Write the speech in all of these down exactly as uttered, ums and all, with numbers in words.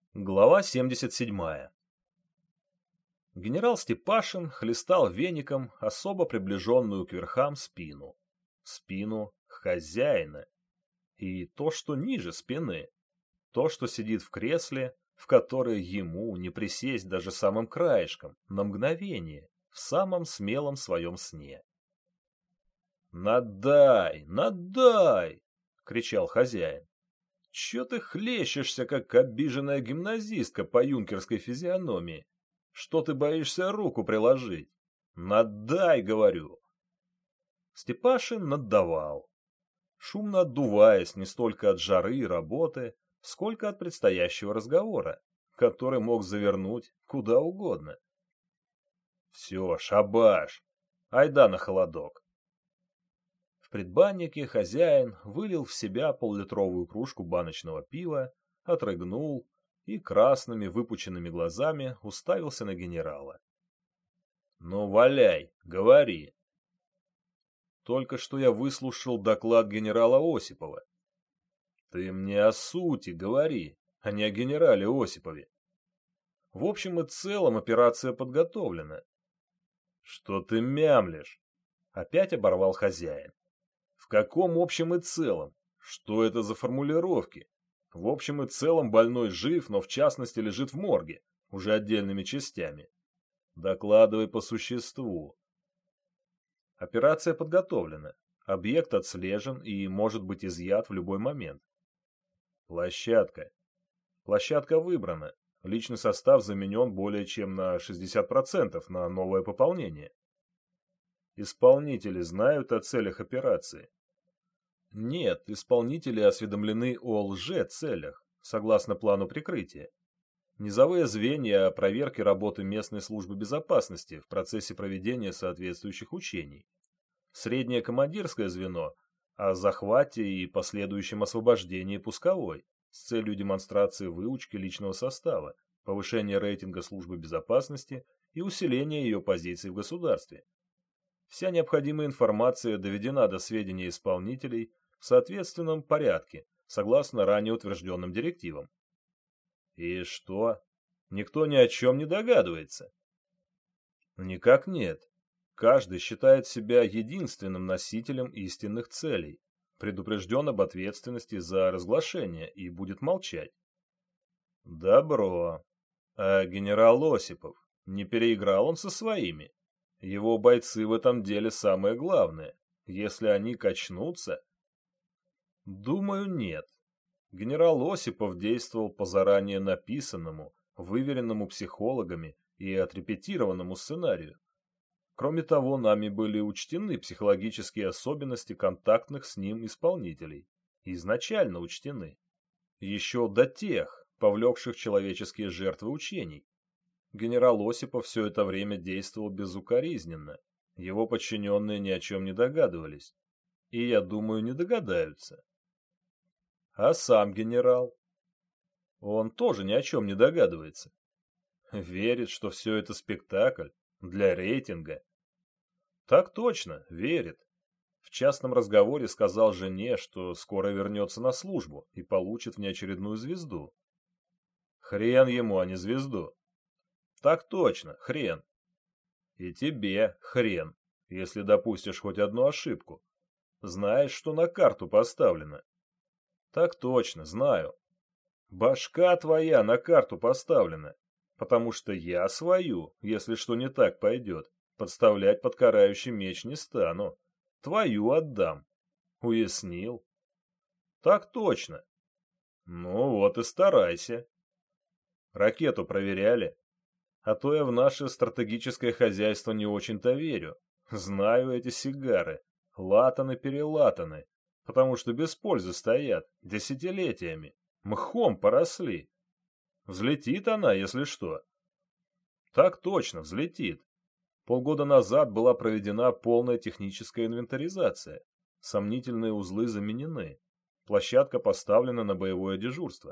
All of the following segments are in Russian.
Глава семьдесят седьмая. Генерал Степашин хлестал веником особо приближенную к верхам спину. Спину хозяина. И то, что ниже спины. То, что сидит в кресле, в которое ему не присесть даже самым краешком, на мгновение, в самом смелом своем сне. «Надай! Надай!» — кричал хозяин. «Чё ты хлещешься, как обиженная гимназистка по юнкерской физиономии? Что ты боишься руку приложить? Надай, говорю!» Степашин наддавал, шумно отдуваясь не столько от жары и работы, сколько от предстоящего разговора, который мог завернуть куда угодно. «Все, шабаш! Айда на холодок!» В предбаннике хозяин вылил в себя поллитровую кружку баночного пива, отрыгнул и красными выпученными глазами уставился на генерала. «Ну, валяй, говори!» «Только что я выслушал доклад генерала Осипова». «Ты мне о сути говори, а не о генерале Осипове». «В общем и целом операция подготовлена». «Что ты мямлишь?» — опять оборвал хозяин. В каком общем и целом? Что это за формулировки? В общем и целом больной жив, но в частности лежит в морге, уже отдельными частями. Докладывай по существу. Операция подготовлена. Объект отслежен и может быть изъят в любой момент. Площадка. Площадка выбрана. Личный состав заменен более чем на шестьдесят процентов на новое пополнение. Исполнители знают о целях операции. Нет, исполнители осведомлены о лже-целях, согласно плану прикрытия. Низовые звенья о проверке работы местной службы безопасности в процессе проведения соответствующих учений. Среднее командирское звено о захвате и последующем освобождении пусковой с целью демонстрации выучки личного состава, повышения рейтинга службы безопасности и усиления ее позиций в государстве. Вся необходимая информация доведена до сведения исполнителей в соответственном порядке, согласно ранее утвержденным директивам. И что? Никто ни о чем не догадывается? Никак нет. Каждый считает себя единственным носителем истинных целей, предупрежден об ответственности за разглашение и будет молчать. Добро. А генерал Осипов, не переиграл он со своими? Его бойцы в этом деле самое главное. Если они качнутся... Думаю, нет. Генерал Осипов действовал по заранее написанному, выверенному психологами и отрепетированному сценарию. Кроме того, нами были учтены психологические особенности контактных с ним исполнителей. Изначально учтены. Еще до тех, повлекших человеческие жертвы учений. Генерал Осипов все это время действовал безукоризненно. Его подчиненные ни о чем не догадывались. И, я думаю, не догадаются. А сам генерал? Он тоже ни о чем не догадывается. Верит, что все это спектакль для рейтинга. Так точно, верит. В частном разговоре сказал жене, что скоро вернется на службу и получит внеочередную звезду. Хрен ему, а не звезду. Так точно, хрен. И тебе хрен, если допустишь хоть одну ошибку. Знаешь, что на карту поставлено? Так точно, знаю. Башка твоя на карту поставлена, потому что я свою, если что не так пойдет, подставлять под карающий меч не стану. Твою отдам. Уяснил? Так точно. Ну вот и старайся. Ракету проверяли? А то я в наше стратегическое хозяйство не очень-то верю. Знаю эти сигары. Латаны-перелатаны. Потому что без пользы стоят. Десятилетиями. Мхом поросли. Взлетит она, если что. Так точно, взлетит. Полгода назад была проведена полная техническая инвентаризация. Сомнительные узлы заменены. Площадка поставлена на боевое дежурство.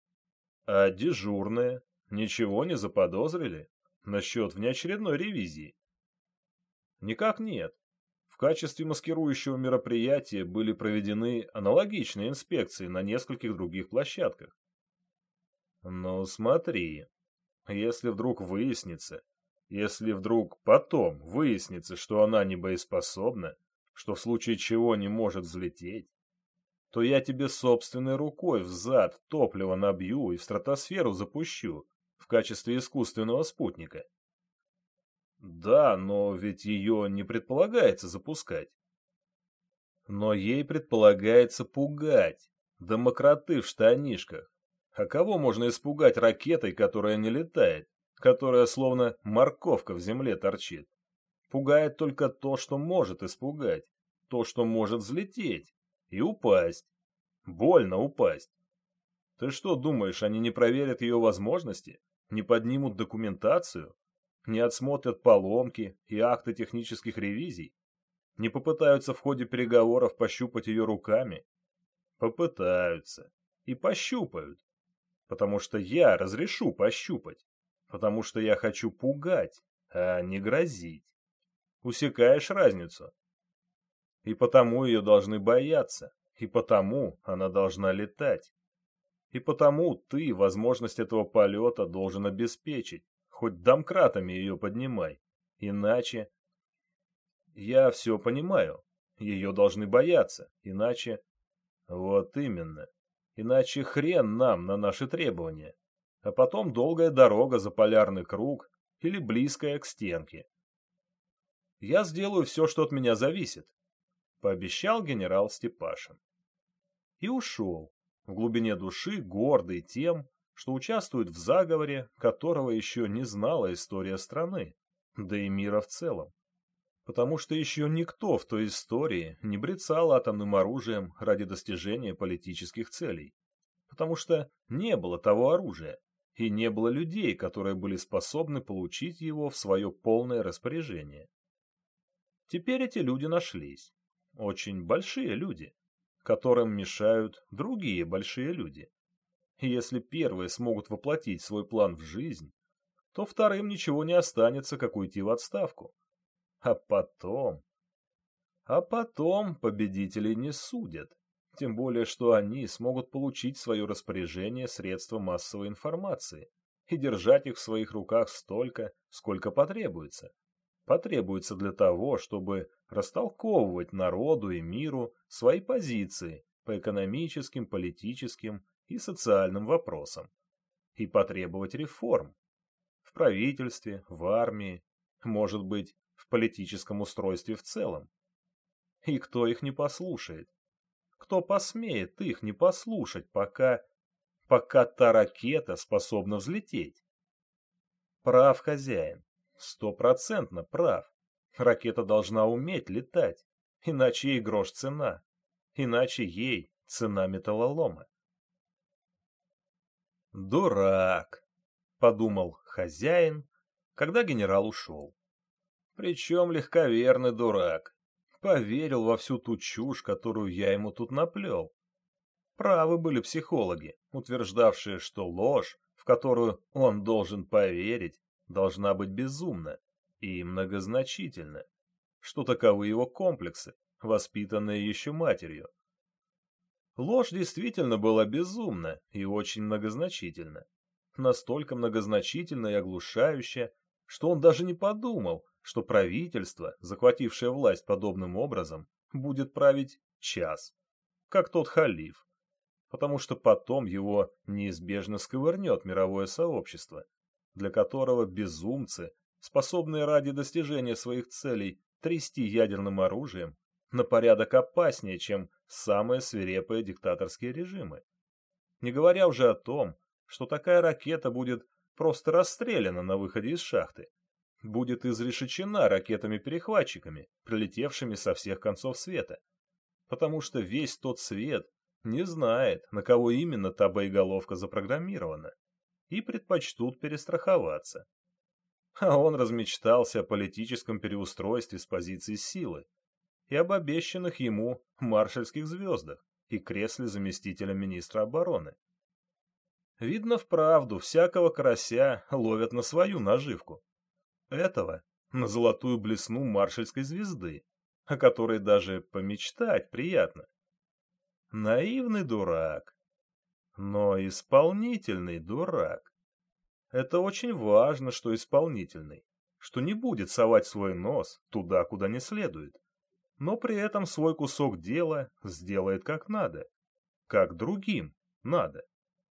А дежурные... Ничего не заподозрили насчет внеочередной ревизии? Никак нет. В качестве маскирующего мероприятия были проведены аналогичные инспекции на нескольких других площадках. Ну, смотри, если вдруг выяснится, если вдруг потом выяснится, что она не боеспособна, что в случае чего не может взлететь, то я тебе собственной рукой в зад топливо набью и в стратосферу запущу в качестве искусственного спутника. Да, но ведь ее не предполагается запускать. Но ей предполагается пугать. Домокроты в штанишках. А кого можно испугать ракетой, которая не летает, которая словно морковка в земле торчит? Пугает только то, что может испугать, то, что может взлететь и упасть. Больно упасть. Ты что думаешь, они не проверят ее возможности? Не поднимут документацию? Не отсмотрят поломки и акты технических ревизий? Не попытаются в ходе переговоров пощупать ее руками? Попытаются. И пощупают. Потому что я разрешу пощупать. Потому что я хочу пугать, а не грозить. Усекаешь разницу? И потому ее должны бояться. И потому она должна летать. И потому ты возможность этого полета должен обеспечить. Хоть домкратами ее поднимай. Иначе... Я все понимаю. Ее должны бояться. Иначе... Вот именно. Иначе хрен нам на наши требования. А потом долгая дорога за полярный круг или близкая к стенке. Я сделаю все, что от меня зависит, пообещал генерал Степашин. И ушел, в глубине души гордый тем, что участвует в заговоре, которого еще не знала история страны, да и мира в целом. Потому что еще никто в той истории не брецал атомным оружием ради достижения политических целей. Потому что не было того оружия, и не было людей, которые были способны получить его в свое полное распоряжение. Теперь эти люди нашлись. Очень большие люди, которым мешают другие большие люди. И если первые смогут воплотить свой план в жизнь, то вторым ничего не останется, как уйти в отставку. А потом... А потом победителей не судят. Тем более, что они смогут получить в свое распоряжение средства массовой информации и держать их в своих руках столько, сколько потребуется. Потребуется для того, чтобы растолковывать народу и миру свои позиции по экономическим, политическим и социальным вопросам. И потребовать реформ. В правительстве, в армии, может быть, в политическом устройстве в целом. И кто их не послушает? Кто посмеет их не послушать, пока... пока та ракета способна взлететь? Прав хозяин. Стопроцентно прав. Ракета должна уметь летать, иначе ей грош цена. Иначе ей цена металлолома. «Дурак», — подумал хозяин, когда генерал ушел. Причем легковерный дурак. Поверил во всю ту чушь, которую я ему тут наплел. Правы были психологи, утверждавшие, что ложь, в которую он должен поверить, должна быть безумна и многозначительна, что таковы его комплексы, воспитанные еще матерью. Ложь действительно была безумна и очень многозначительна. Настолько многозначительна и оглушающая, что он даже не подумал, что правительство, захватившее власть подобным образом, будет править час, как тот халиф, потому что потом его неизбежно сковырнет мировое сообщество, для которого безумцы, способные ради достижения своих целей трясти ядерным оружием, на порядок опаснее, чем самые свирепые диктаторские режимы. Не говоря уже о том, что такая ракета будет просто расстреляна на выходе из шахты, будет изрешечена ракетами-перехватчиками, прилетевшими со всех концов света, потому что весь тот свет не знает, на кого именно та боеголовка запрограммирована, и предпочтут перестраховаться. А он размечтался о политическом переустройстве с позиции силы и об обещанных ему маршальских звездах и кресле заместителя министра обороны. Видно, вправду всякого карася ловят на свою наживку. Этого на золотую блесну маршальской звезды, о которой даже помечтать приятно. Наивный дурак. Но исполнительный дурак. Это очень важно, что исполнительный, что не будет совать свой нос туда, куда не следует, но при этом свой кусок дела сделает как надо, как другим надо.